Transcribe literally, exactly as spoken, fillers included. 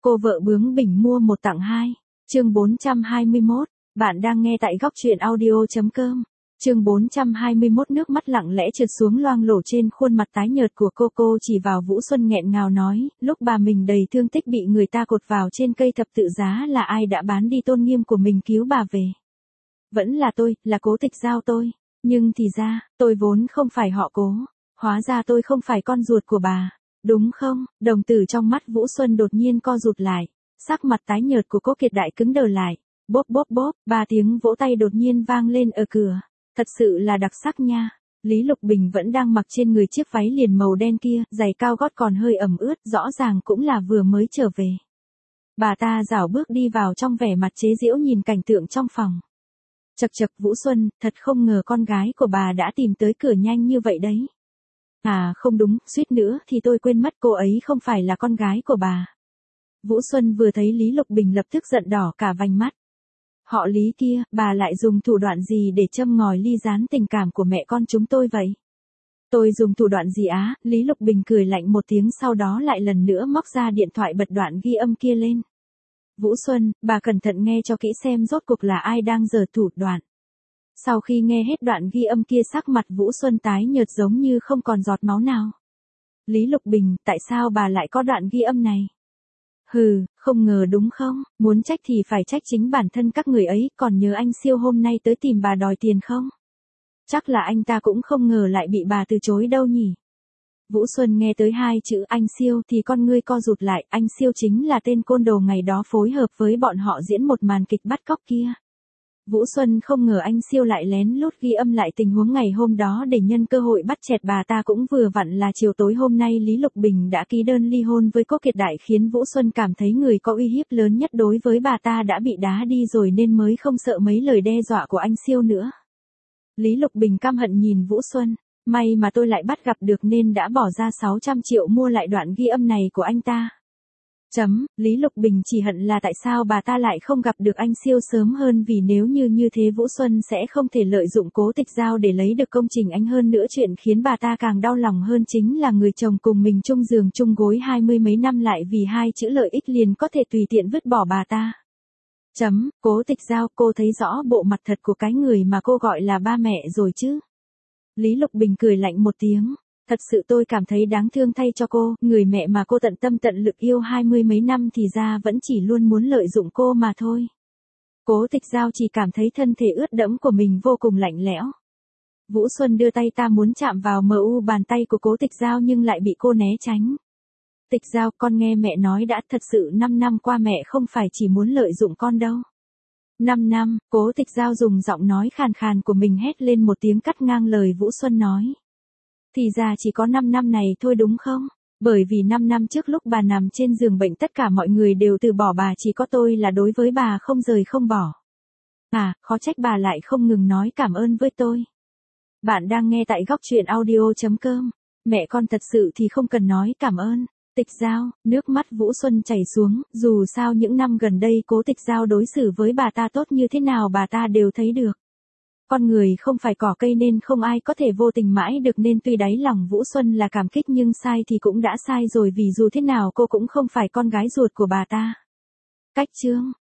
Cô vợ bướng bỉnh mua một tặng hai. Chương bốn trăm hai mươi mốt. Bạn đang nghe tại góc truyện audio chấm com. Chương bốn trăm hai mươi mốt. Nước mắt lặng lẽ trượt xuống loang lổ trên khuôn mặt tái nhợt của cô. Cô chỉ vào Vũ Xuân nghẹn ngào nói, lúc bà mình đầy thương tích bị người ta cột vào trên cây thập tự giá là ai đã bán đi tôn nghiêm của mình cứu bà về. Vẫn là tôi, là Cố Tịch Giao tôi. Nhưng thì ra, tôi vốn không phải họ Cố. Hóa ra tôi không phải con ruột của bà. Đúng không? Đồng tử trong mắt Vũ Xuân đột nhiên co rụt lại. Sắc mặt tái nhợt của Cố Kiệt Đại cứng đờ lại. Bốp bốp bốp, ba tiếng vỗ tay đột nhiên vang lên ở cửa. Thật sự là đặc sắc nha. Lý Lục Bình vẫn đang mặc trên người chiếc váy liền màu đen kia, giày cao gót còn hơi ẩm ướt, rõ ràng cũng là vừa mới trở về. Bà ta rảo bước đi vào trong vẻ mặt chế giễu nhìn cảnh tượng trong phòng. Chậc chậc Vũ Xuân, thật không ngờ con gái của bà đã tìm tới cửa nhanh như vậy đấy. À không đúng, suýt nữa thì tôi quên mất cô ấy không phải là con gái của bà. Vũ Xuân vừa thấy Lý Lục Bình lập tức giận đỏ cả vành mắt. Họ Lý kia, bà lại dùng thủ đoạn gì để châm ngòi ly gián tình cảm của mẹ con chúng tôi vậy? Tôi dùng thủ đoạn gì á? Lý Lục Bình cười lạnh một tiếng sau đó lại lần nữa móc ra điện thoại bật đoạn ghi âm kia lên. Vũ Xuân, bà cẩn thận nghe cho kỹ xem rốt cuộc là ai đang giở thủ đoạn. Sau khi nghe hết đoạn ghi âm kia sắc mặt Vũ Xuân tái nhợt giống như không còn giọt máu nào. Lý Lục Bình, tại sao bà lại có đoạn ghi âm này? Hừ, không ngờ đúng không? Muốn trách thì phải trách chính bản thân các người ấy, còn nhớ anh Siêu hôm nay tới tìm bà đòi tiền không? Chắc là anh ta cũng không ngờ lại bị bà từ chối đâu nhỉ? Vũ Xuân nghe tới hai chữ anh Siêu thì con ngươi co rụt lại, anh Siêu chính là tên côn đồ ngày đó phối hợp với bọn họ diễn một màn kịch bắt cóc kia. Vũ Xuân không ngờ anh Siêu lại lén lút ghi âm lại tình huống ngày hôm đó để nhân cơ hội bắt chẹt bà ta, cũng vừa vặn là chiều tối hôm nay Lý Lục Bình đã ký đơn ly hôn với Cố Kiệt Đại, khiến Vũ Xuân cảm thấy người có uy hiếp lớn nhất đối với bà ta đã bị đá đi rồi nên mới không sợ mấy lời đe dọa của anh Siêu nữa. Lý Lục Bình căm hận nhìn Vũ Xuân, may mà tôi lại bắt gặp được nên đã bỏ ra sáu trăm triệu mua lại đoạn ghi âm này của anh ta. Chấm, Lý Lục Bình chỉ hận là tại sao bà ta lại không gặp được anh Siêu sớm hơn, vì nếu như như thế Vũ Xuân sẽ không thể lợi dụng Cố Tịch Giao để lấy được công trình anh. Hơn nữa chuyện khiến bà ta càng đau lòng hơn chính là người chồng cùng mình chung giường chung gối hai mươi mấy năm lại vì hai chữ lợi ích liền có thể tùy tiện vứt bỏ bà ta. Chấm, Cố Tịch Giao, cô thấy rõ bộ mặt thật của cái người mà cô gọi là ba mẹ rồi chứ? Lý Lục Bình cười lạnh một tiếng. Thật sự tôi cảm thấy đáng thương thay cho cô, người mẹ mà cô tận tâm tận lực yêu hai mươi mấy năm thì ra vẫn chỉ luôn muốn lợi dụng cô mà thôi. Cố Tịch Giao chỉ cảm thấy thân thể ướt đẫm của mình vô cùng lạnh lẽo. Vũ Xuân đưa tay ta muốn chạm vào mờ u bàn tay của Cố Tịch Giao nhưng lại bị cô né tránh. Tịch Giao, con nghe mẹ nói đã, thật sự năm năm qua mẹ không phải chỉ muốn lợi dụng con đâu. năm năm, Cố Tịch Giao dùng giọng nói khàn khàn của mình hét lên một tiếng cắt ngang lời Vũ Xuân nói. Thì ra chỉ có năm năm này thôi đúng không? Bởi vì năm năm trước lúc bà nằm trên giường bệnh tất cả mọi người đều từ bỏ bà, chỉ có tôi là đối với bà không rời không bỏ. À, khó trách bà lại không ngừng nói cảm ơn với tôi. Bạn đang nghe tại góc truyện audio chấm com. Mẹ con thật sự thì không cần nói cảm ơn. Tịch Giao, nước mắt Vũ Xuân chảy xuống, dù sao những năm gần đây Cố Tịch Giao đối xử với bà ta tốt như thế nào bà ta đều thấy được. Con người không phải cỏ cây nên không ai có thể vô tình mãi được, nên tuy đáy lòng Vũ Xuân là cảm kích nhưng sai thì cũng đã sai rồi, vì dù thế nào cô cũng không phải con gái ruột của bà ta. Cách chương